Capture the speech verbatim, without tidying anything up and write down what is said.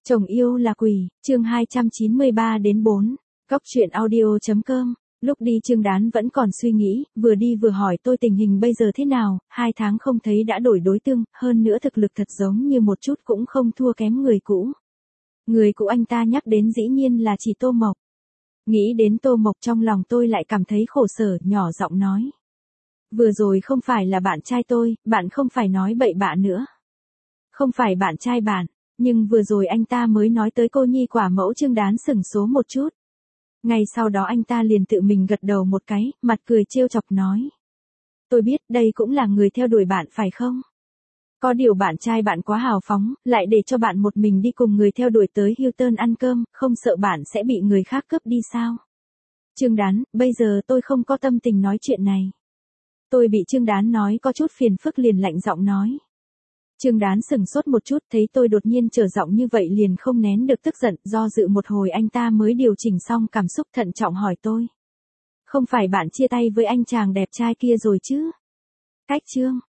Chồng yêu là quỷ, chương hai trăm chín mươi ba đến bốn. Góc truyện audio.com. Lúc đi Trương Đán vẫn còn suy nghĩ, vừa đi vừa hỏi tôi tình hình bây giờ thế nào, hai tháng không thấy đã đổi đối tương, hơn nữa thực lực thật giống như một chút cũng không thua kém người cũ. Người cũ anh ta nhắc đến dĩ nhiên là chỉ Tô Mộc. Nghĩ đến Tô Mộc trong lòng tôi lại cảm thấy khổ sở, nhỏ giọng nói. Vừa rồi không phải là bạn trai tôi, bạn không phải nói bậy bạ nữa. Không phải bạn trai bạn. Nhưng vừa rồi anh ta mới nói tới cô nhi quả mẫu. Trương Đán sửng số một chút. Ngay sau đó anh ta liền tự mình gật đầu một cái, mặt cười trêu chọc nói. Tôi biết đây cũng là người theo đuổi bạn phải không? Có điều bạn trai bạn quá hào phóng, lại để cho bạn một mình đi cùng người theo đuổi tới Hilton ăn cơm, không sợ bạn sẽ bị người khác cướp đi sao? Trương Đán, bây giờ tôi không có tâm tình nói chuyện này. Tôi bị Trương Đán nói có chút phiền phức liền lạnh giọng nói. Trương Đán sừng sốt một chút, thấy tôi đột nhiên trở giọng như vậy liền không nén được tức giận, do dự một hồi anh ta mới điều chỉnh xong cảm xúc, thận trọng hỏi tôi. Không phải bạn chia tay với anh chàng đẹp trai kia rồi chứ? Cách Trương,